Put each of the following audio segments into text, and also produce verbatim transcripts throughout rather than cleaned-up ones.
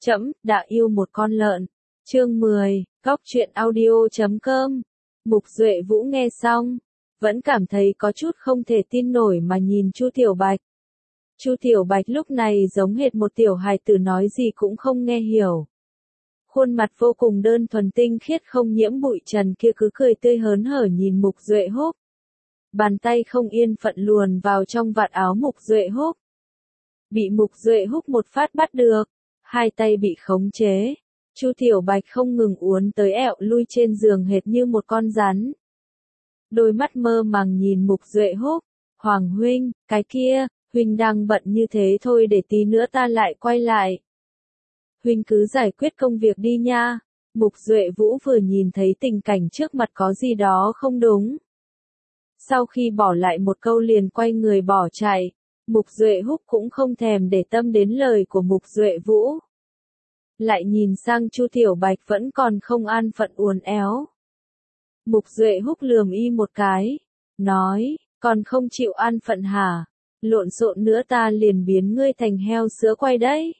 Trẫm đã yêu một con lợn. Chương mười, Cóc truyện audio chấm com. Mục Duệ Vũ nghe xong, vẫn cảm thấy có chút không thể tin nổi mà nhìn Chu Tiểu Bạch. Chu Tiểu Bạch lúc này giống hệt một tiểu hài tử nói gì cũng không nghe hiểu. Khuôn mặt vô cùng đơn thuần tinh khiết không nhiễm bụi trần kia cứ cười tươi hớn hở nhìn Mục Duệ Húc. Bàn tay không yên phận luồn vào trong vạt áo Mục Duệ Húc. Bị Mục Duệ Húc một phát bắt được, hai tay bị khống chế. Chu Tiểu Bạch không ngừng uốn tới ẹo lui trên giường hệt như một con rắn. Đôi mắt mơ màng nhìn Mục Duệ Húc. Hoàng huynh, cái kia, huynh đang bận như thế thôi để tí nữa ta lại quay lại. Huynh cứ giải quyết công việc đi nha. Mục Duệ Vũ vừa nhìn thấy tình cảnh trước mặt có gì đó không đúng. Sau khi bỏ lại một câu liền quay người bỏ chạy, Mục Duệ Húc cũng không thèm để tâm đến lời của Mục Duệ Vũ. Lại nhìn sang Chu Tiểu Bạch vẫn còn không an phận uốn éo. Mục Duệ Húc lườm y một cái, nói, còn không chịu an phận hả? Lộn xộn nữa ta liền biến ngươi thành heo sữa quay đấy.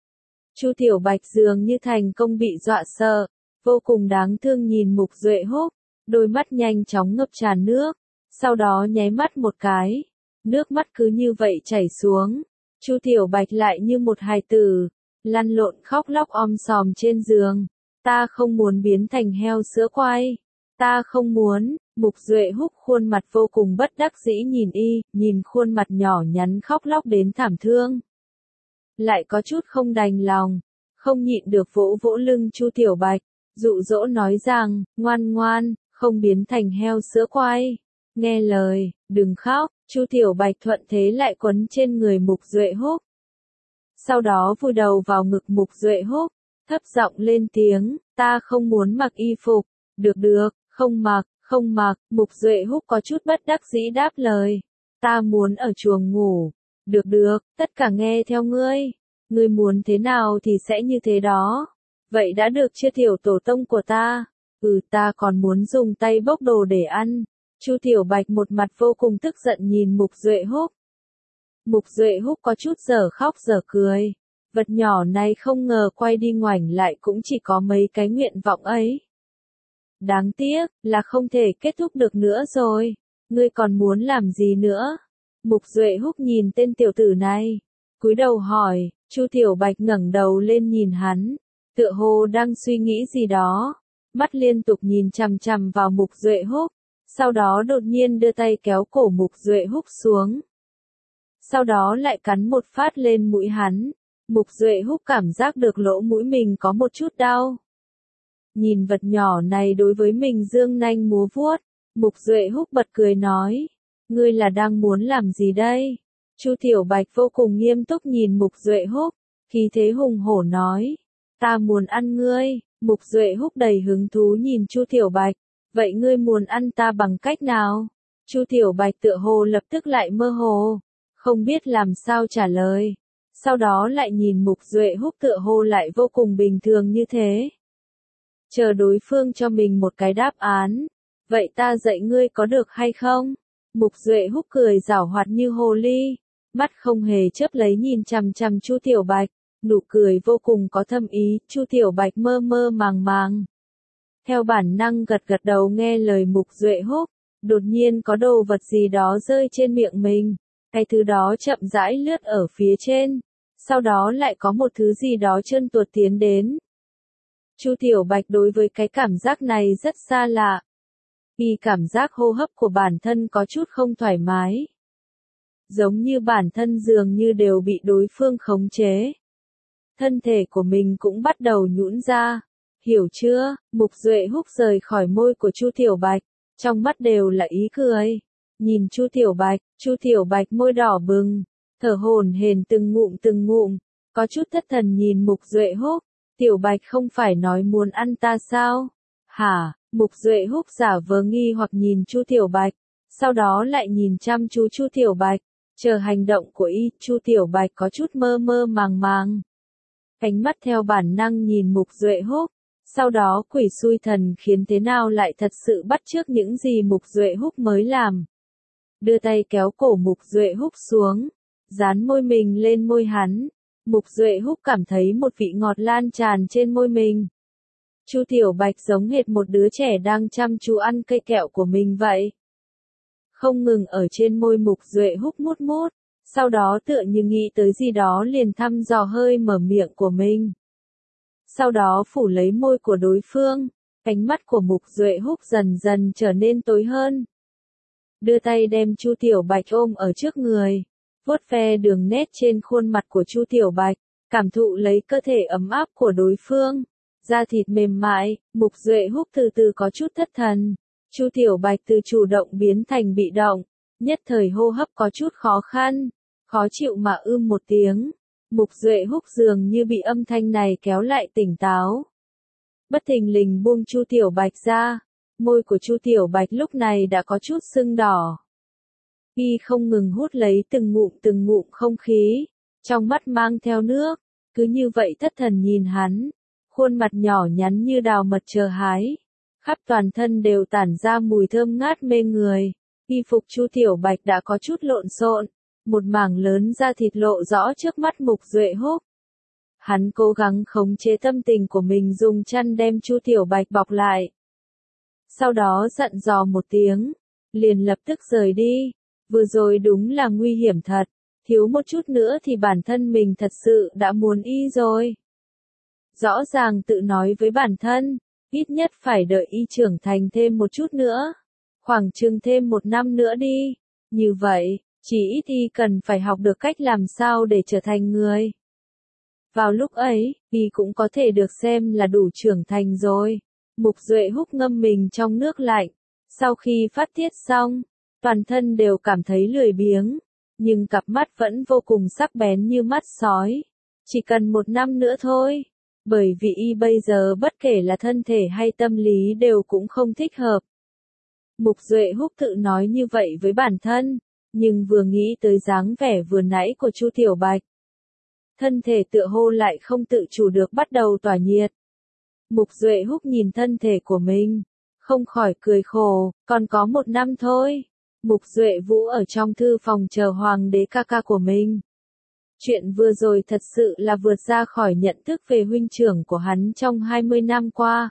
Chu Tiểu Bạch dường như thành công bị dọa sợ, vô cùng đáng thương nhìn Mục Duệ Húc, đôi mắt nhanh chóng ngập tràn nước, sau đó nháy mắt một cái, nước mắt cứ như vậy chảy xuống. Chu Tiểu Bạch lại như một hài tử, lăn lộn khóc lóc om sòm trên giường. Ta không muốn biến thành heo sữa quay. Ta không muốn. Mục Duệ Húc khuôn mặt vô cùng bất đắc dĩ nhìn y, nhìn khuôn mặt nhỏ nhắn khóc lóc đến thảm thương. Lại có chút không đành lòng, không nhịn được vỗ vỗ lưng Chu Tiểu Bạch, dụ dỗ nói rằng, ngoan ngoan, không biến thành heo sữa quay. Nghe lời, đừng khóc. Chu Tiểu Bạch thuận thế lại quấn trên người Mục Duệ Húc. Sau đó vùi đầu vào ngực Mục Duệ Húc, thấp giọng lên tiếng, ta không muốn mặc y phục. Được được, không mặc, không mặc. Mục Duệ Húc có chút bất đắc dĩ đáp lời, ta muốn ở chuồng ngủ. Được được, tất cả nghe theo ngươi. Ngươi muốn thế nào thì sẽ như thế đó. Vậy đã được chưa tiểu tổ tông của ta? Ừ, ta còn muốn dùng tay bốc đồ để ăn. Chu Tiểu Bạch một mặt vô cùng tức giận nhìn Mục Duệ Húc. Mục Duệ Húc có chút dở khóc dở cười. Vật nhỏ này không ngờ quay đi ngoảnh lại cũng chỉ có mấy cái nguyện vọng ấy. Đáng tiếc, là không thể kết thúc được nữa rồi. Ngươi còn muốn làm gì nữa? Mục Duệ Húc nhìn tên tiểu tử này, cúi đầu hỏi. Chu Tiểu Bạch ngẩng đầu lên nhìn hắn, tựa hồ đang suy nghĩ gì đó, mắt liên tục nhìn chằm chằm vào Mục Duệ Húc, sau đó đột nhiên đưa tay kéo cổ Mục Duệ Húc xuống. Sau đó lại cắn một phát lên mũi hắn. Mục Duệ Húc cảm giác được lỗ mũi mình có một chút đau. Nhìn vật nhỏ này đối với mình dương nanh múa vuốt, Mục Duệ Húc bật cười nói, ngươi là đang muốn làm gì đây? Chu Tiểu Bạch vô cùng nghiêm túc nhìn Mục Duệ Húc, khí thế hùng hổ nói, ta muốn ăn ngươi. Mục Duệ Húc đầy hứng thú nhìn Chu Tiểu Bạch, vậy ngươi muốn ăn ta bằng cách nào? Chu Tiểu Bạch tựa hồ lập tức lại mơ hồ, không biết làm sao trả lời. Sau đó lại nhìn Mục Duệ Húc tựa hồ lại vô cùng bình thường như thế. Chờ đối phương cho mình một cái đáp án. Vậy ta dạy ngươi có được hay không? Mục Duệ Húc cười giảo hoạt như hồ ly, mắt không hề chớp lấy nhìn chằm chằm Chu Tiểu Bạch, nụ cười vô cùng có thâm ý. Chu Tiểu Bạch mơ mơ màng màng, theo bản năng gật gật đầu nghe lời Mục Duệ Húc. Đột nhiên có đồ vật gì đó rơi trên miệng mình, cái thứ đó chậm rãi lướt ở phía trên, sau đó lại có một thứ gì đó trơn tuột tiến đến. Chu Tiểu Bạch đối với cái cảm giác này rất xa lạ. Y cảm giác hô hấp của bản thân có chút không thoải mái. Giống như bản thân dường như đều bị đối phương khống chế. Thân thể của mình cũng bắt đầu nhũn ra. Hiểu chưa? Mục Duệ Húc rời khỏi môi của Chu Tiểu Bạch, trong mắt đều là ý cười. Nhìn Chu Tiểu Bạch, Chu Tiểu Bạch môi đỏ bừng, thở hổn hển từng ngụm từng ngụm, có chút thất thần nhìn Mục Duệ Húc. Tiểu Bạch không phải nói muốn ăn ta sao? Hả? Mục Duệ Húc giả vờ nghi hoặc nhìn Chu Tiểu Bạch, sau đó lại nhìn chăm chú Chu Tiểu Bạch, chờ hành động của y. Chu Tiểu Bạch có chút mơ mơ màng màng, ánh mắt theo bản năng nhìn Mục Duệ Húc, sau đó quỷ xui thần khiến thế nào lại thật sự bắt chước những gì Mục Duệ Húc mới làm. Đưa tay kéo cổ Mục Duệ Húc xuống, dán môi mình lên môi hắn, Mục Duệ Húc cảm thấy một vị ngọt lan tràn trên môi mình. Chu Tiểu Bạch giống hệt một đứa trẻ đang chăm chú ăn cây kẹo của mình vậy. Không ngừng ở trên môi Mục Duệ Húc mút mút, sau đó tựa như nghĩ tới gì đó liền thăm dò hơi mở miệng của mình. Sau đó phủ lấy môi của đối phương, ánh mắt của Mục Duệ Húc dần dần trở nên tối hơn. Đưa tay đem Chu Tiểu Bạch ôm ở trước người, vuốt ve đường nét trên khuôn mặt của Chu Tiểu Bạch, cảm thụ lấy cơ thể ấm áp của đối phương, da thịt mềm mại. Mục Duệ Húc từ từ có chút thất thần, Chu Tiểu Bạch từ chủ động biến thành bị động, nhất thời hô hấp có chút khó khăn, khó chịu mà ưm một tiếng. Mục Duệ Húc dường như bị âm thanh này kéo lại tỉnh táo. Bất thình lình buông Chu Tiểu Bạch ra, môi của Chu Tiểu Bạch lúc này đã có chút sưng đỏ. Y không ngừng hút lấy từng ngụm từng ngụm không khí, trong mắt mang theo nước, cứ như vậy thất thần nhìn hắn, khuôn mặt nhỏ nhắn như đào mật chờ hái, khắp toàn thân đều tản ra mùi thơm ngát mê người. Y phục Chu Tiểu Bạch đã có chút lộn xộn, một mảng lớn da thịt lộ rõ trước mắt Mục Duệ Húc. Hắn cố gắng khống chế tâm tình của mình dùng chăn đem Chu Tiểu Bạch bọc lại. Sau đó dặn dò một tiếng, liền lập tức rời đi. Vừa rồi đúng là nguy hiểm thật, thiếu một chút nữa thì bản thân mình thật sự đã muốn y rồi. Rõ ràng tự nói với bản thân, ít nhất phải đợi y trưởng thành thêm một chút nữa, khoảng chừng thêm một năm nữa đi. Như vậy, chỉ ít y cần phải học được cách làm sao để trở thành người. Vào lúc ấy, y cũng có thể được xem là đủ trưởng thành rồi. Mục Duệ Húc ngâm mình trong nước lạnh, sau khi phát tiết xong, toàn thân đều cảm thấy lười biếng, nhưng cặp mắt vẫn vô cùng sắc bén như mắt sói. Chỉ cần một năm nữa thôi, bởi vì y bây giờ bất kể là thân thể hay tâm lý đều cũng không thích hợp. Mục Duệ Húc tự nói như vậy với bản thân, nhưng vừa nghĩ tới dáng vẻ vừa nãy của Chu Tiểu Bạch, thân thể tựa hồ lại không tự chủ được bắt đầu tỏa nhiệt. Mục Duệ Húc nhìn thân thể của mình, không khỏi cười khổ, còn có một năm thôi. Mục Duệ Vũ ở trong thư phòng chờ hoàng đế ca ca của mình. Chuyện vừa rồi thật sự là vượt ra khỏi nhận thức về huynh trưởng của hắn trong hai mươi năm qua.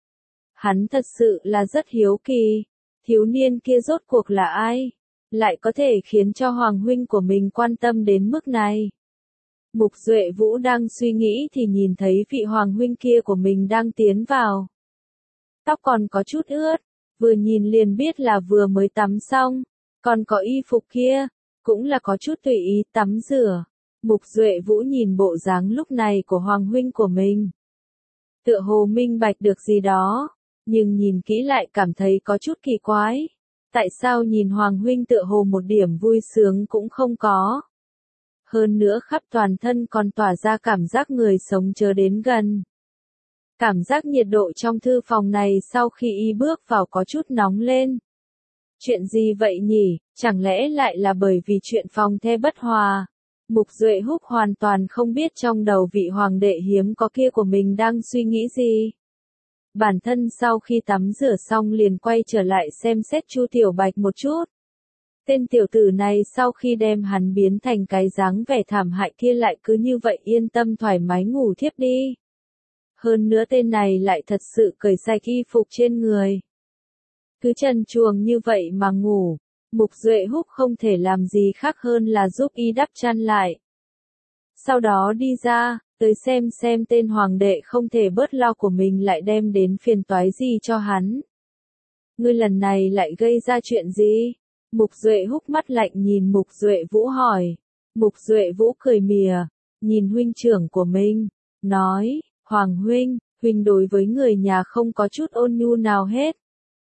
Hắn thật sự là rất hiếu kỳ, thiếu niên kia rốt cuộc là ai, lại có thể khiến cho hoàng huynh của mình quan tâm đến mức này. Mục Duệ Vũ đang suy nghĩ thì nhìn thấy vị hoàng huynh kia của mình đang tiến vào. Tóc còn có chút ướt, vừa nhìn liền biết là vừa mới tắm xong, còn có y phục kia, cũng là có chút tùy ý tắm rửa. Mục Duệ Vũ nhìn bộ dáng lúc này của hoàng huynh của mình, tựa hồ minh bạch được gì đó, nhưng nhìn kỹ lại cảm thấy có chút kỳ quái. Tại sao nhìn hoàng huynh tựa hồ một điểm vui sướng cũng không có? Hơn nữa khắp toàn thân còn tỏa ra cảm giác người sống chớ đến gần. Cảm giác nhiệt độ trong thư phòng này sau khi y bước vào có chút nóng lên. Chuyện gì vậy nhỉ, chẳng lẽ lại là bởi vì chuyện phòng the bất hòa? Mục Duệ Húc hoàn toàn không biết trong đầu vị hoàng đệ hiếm có kia của mình đang suy nghĩ gì. Bản thân sau khi tắm rửa xong liền quay trở lại xem xét Chu Tiểu Bạch một chút. Tên tiểu tử này sau khi đem hắn biến thành cái dáng vẻ thảm hại kia lại cứ như vậy yên tâm thoải mái ngủ thiếp đi. Hơn nữa tên này lại thật sự cởi sạch y phục trên người. Cứ trần truồng như vậy mà ngủ, Mục Duệ Húc không thể làm gì khác hơn là giúp y đắp chăn lại. Sau đó đi ra, tới xem xem tên hoàng đệ không thể bớt lo của mình lại đem đến phiền toái gì cho hắn. Ngươi lần này lại gây ra chuyện gì? Mục Duệ Húc mắt lạnh nhìn Mục Duệ Vũ hỏi. Mục Duệ Vũ cười mỉa, nhìn huynh trưởng của mình, nói, Hoàng huynh, huynh đối với người nhà không có chút ôn nhu nào hết.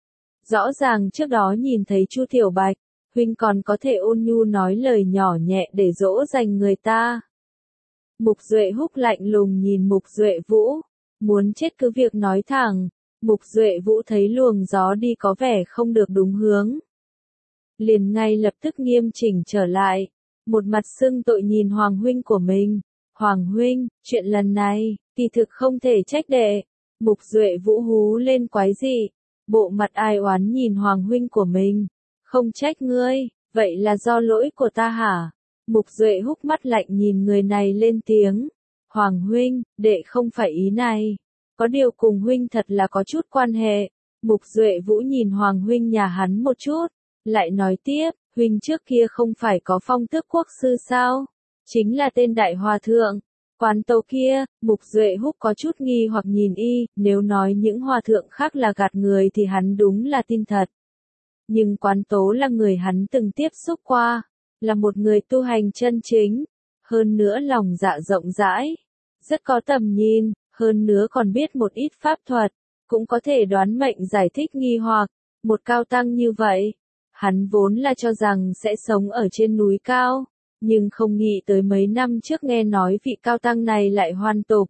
Rõ ràng trước đó nhìn thấy Chu Tiểu Bạch, huynh còn có thể ôn nhu nói lời nhỏ nhẹ để dỗ dành người ta. Mục Duệ Húc lạnh lùng nhìn Mục Duệ Vũ, muốn chết cứ việc nói thẳng. Mục Duệ Vũ thấy luồng gió đi có vẻ không được đúng hướng, liền ngay lập tức nghiêm chỉnh trở lại, một mặt xưng tội nhìn Hoàng huynh của mình. Hoàng huynh, chuyện lần này, kỳ thực không thể trách đệ. Mục Duệ Vũ hú lên quái dị, bộ mặt ai oán nhìn Hoàng huynh của mình. Không trách ngươi, vậy là do lỗi của ta hả? Mục Duệ húc mắt lạnh nhìn người này lên tiếng. Hoàng huynh, đệ không phải ý này. Có điều cùng huynh thật là có chút quan hệ. Mục Duệ Vũ nhìn Hoàng huynh nhà hắn một chút, lại nói tiếp, huynh trước kia không phải có phong tước quốc sư sao? Chính là tên đại hòa thượng. Quán tấu kia, Mục Duệ húc có chút nghi hoặc nhìn y, nếu nói những hòa thượng khác là gạt người thì hắn đúng là tin thật. Nhưng quán tố là người hắn từng tiếp xúc qua, là một người tu hành chân chính, hơn nữa lòng dạ rộng rãi, rất có tầm nhìn, hơn nữa còn biết một ít pháp thuật, cũng có thể đoán mệnh giải thích nghi hoặc, một cao tăng như vậy. Hắn vốn là cho rằng sẽ sống ở trên núi cao, nhưng không nghĩ tới mấy năm trước nghe nói vị cao tăng này lại hoàn tục.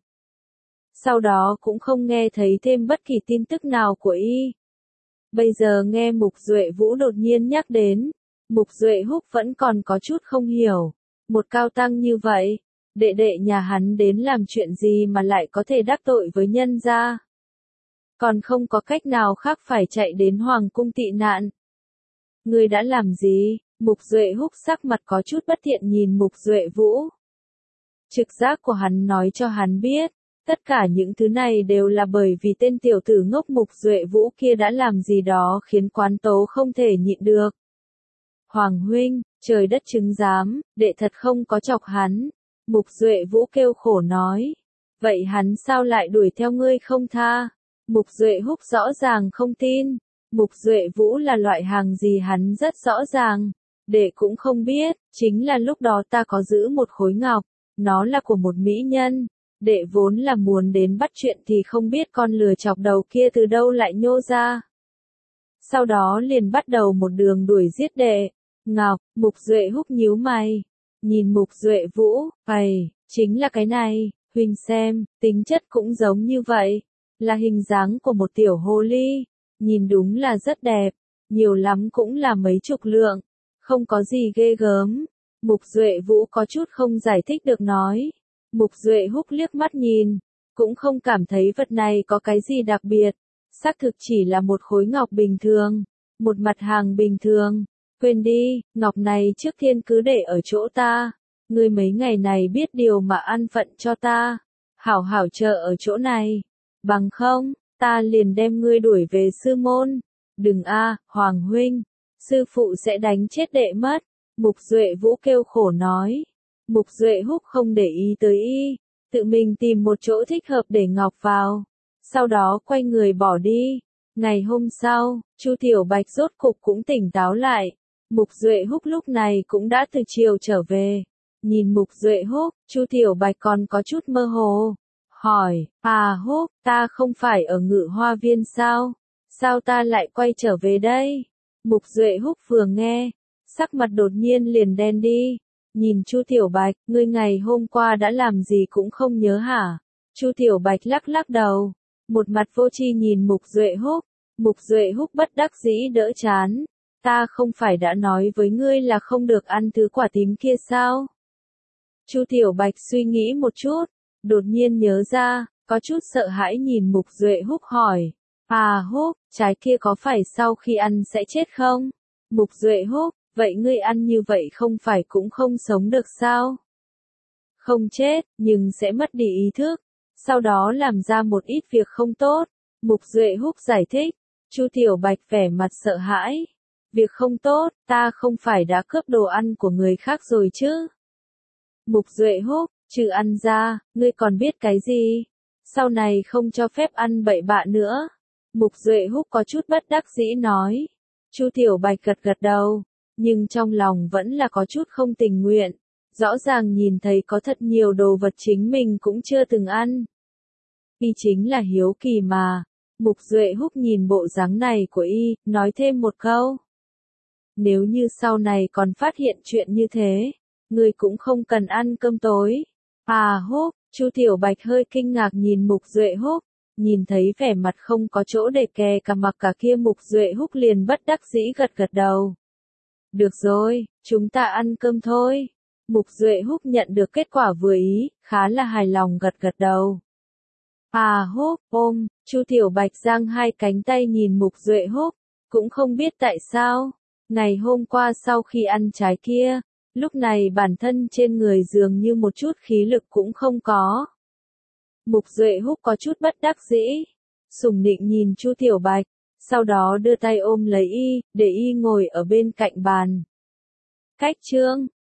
Sau đó cũng không nghe thấy thêm bất kỳ tin tức nào của y. Bây giờ nghe Mục Duệ Vũ đột nhiên nhắc đến, Mục Duệ húc vẫn còn có chút không hiểu. Một cao tăng như vậy, đệ đệ nhà hắn đến làm chuyện gì mà lại có thể đắc tội với nhân gia. Còn không có cách nào khác phải chạy đến Hoàng cung tị nạn. Ngươi đã làm gì? Mục Duệ húc sắc mặt có chút bất thiện nhìn Mục Duệ Vũ. Trực giác của hắn nói cho hắn biết, tất cả những thứ này đều là bởi vì tên tiểu tử ngốc Mục Duệ Vũ kia đã làm gì đó khiến quán tố không thể nhịn được. Hoàng huynh, trời đất chứng giám, đệ thật không có chọc hắn. Mục Duệ Vũ kêu khổ nói. Vậy hắn sao lại đuổi theo ngươi không tha? Mục Duệ húc rõ ràng không tin. Mục Duệ Vũ là loại hàng gì hắn rất rõ ràng. Đệ cũng không biết, chính là lúc đó ta có giữ một khối ngọc, nó là của một mỹ nhân. Đệ vốn là muốn đến bắt chuyện thì không biết con lừa chọc đầu kia từ đâu lại nhô ra. Sau đó liền bắt đầu một đường đuổi giết đệ. Ngọc, Mục Duệ húc nhíu mày. Nhìn Mục Duệ Vũ, ầy, chính là cái này, huynh xem, tính chất cũng giống như vậy. Là hình dáng của một tiểu hồ ly. Nhìn đúng là rất đẹp, nhiều lắm cũng là mấy chục lượng. Không có gì ghê gớm. Mục Duệ Vũ có chút không giải thích được nói. Mục Duệ húc liếc mắt nhìn, cũng không cảm thấy vật này có cái gì đặc biệt. Xác thực chỉ là một khối ngọc bình thường, một mặt hàng bình thường. Quên đi, ngọc này trước tiên cứ để ở chỗ ta. Ngươi mấy ngày này biết điều mà ăn phận cho ta. Hảo hảo chờ ở chỗ này. Bằng không, ta liền đem ngươi đuổi về sư môn. Đừng a, Hoàng huynh, sư phụ sẽ đánh chết đệ mất. Mục Duệ Vũ kêu khổ nói. Mục Duệ húc không để ý tới y, tự mình tìm một chỗ thích hợp để ngọc vào. Sau đó quay người bỏ đi. Ngày hôm sau, Chu Tiểu Bạch rốt cục cũng tỉnh táo lại. Mục Duệ húc lúc này cũng đã từ chiều trở về. Nhìn Mục Duệ húc, Chu Tiểu Bạch còn có chút mơ hồ. Hỏi, à húc, ta không phải ở Ngự Hoa Viên sao? Sao ta lại quay trở về đây? Mục Duệ húc vừa nghe, sắc mặt đột nhiên liền đen đi. Nhìn Chu Tiểu Bạch, ngươi ngày hôm qua đã làm gì cũng không nhớ hả? Chu Tiểu Bạch lắc lắc đầu, một mặt vô tri nhìn Mục Duệ húc. Mục Duệ húc bất đắc dĩ đỡ chán. Ta không phải đã nói với ngươi là không được ăn thứ quả tím kia sao? Chu Tiểu Bạch suy nghĩ một chút, đột nhiên nhớ ra, có chút sợ hãi nhìn Mục Duệ húc hỏi. À húc, trái kia có phải sau khi ăn sẽ chết không? Mục Duệ húc, vậy ngươi ăn như vậy không phải cũng không sống được sao? Không chết, nhưng sẽ mất đi ý thức, sau đó làm ra một ít việc không tốt. Mục Duệ húc giải thích. Chu Tiểu Bạch vẻ mặt sợ hãi. Việc không tốt, ta không phải đã cướp đồ ăn của người khác rồi chứ? Mục Duệ húc, trừ ăn ra, ngươi còn biết cái gì? Sau này không cho phép ăn bậy bạ nữa. Mục Duệ húc có chút bất đắc dĩ nói. Chu Tiểu Bạch gật gật đầu, nhưng trong lòng vẫn là có chút không tình nguyện. Rõ ràng nhìn thấy có thật nhiều đồ vật chính mình cũng chưa từng ăn. Y chính là hiếu kỳ mà. Mục Duệ húc nhìn bộ dáng này của y, nói thêm một câu. Nếu như sau này còn phát hiện chuyện như thế, ngươi cũng không cần ăn cơm tối. À húc, Chu Tiểu Bạch hơi kinh ngạc nhìn Mục Duệ húc, nhìn thấy vẻ mặt không có chỗ để kè cả mặc cả kia Mục Duệ húc liền bất đắc dĩ gật gật đầu. Được rồi, chúng ta ăn cơm thôi. Mục Duệ húc nhận được kết quả vừa ý, khá là hài lòng gật gật đầu. À húc, ôm, Chu Tiểu Bạch giang hai cánh tay nhìn Mục Duệ húc, cũng không biết tại sao. Ngày hôm qua sau khi ăn trái kia, Lúc này bản thân trên người dường như một chút khí lực cũng không có. Mục Duệ Húc có chút bất đắc dĩ, sủng nịnh nhìn Chu Tiểu Bạch, sau đó đưa tay ôm lấy y, để y ngồi ở bên cạnh bàn. Cách chương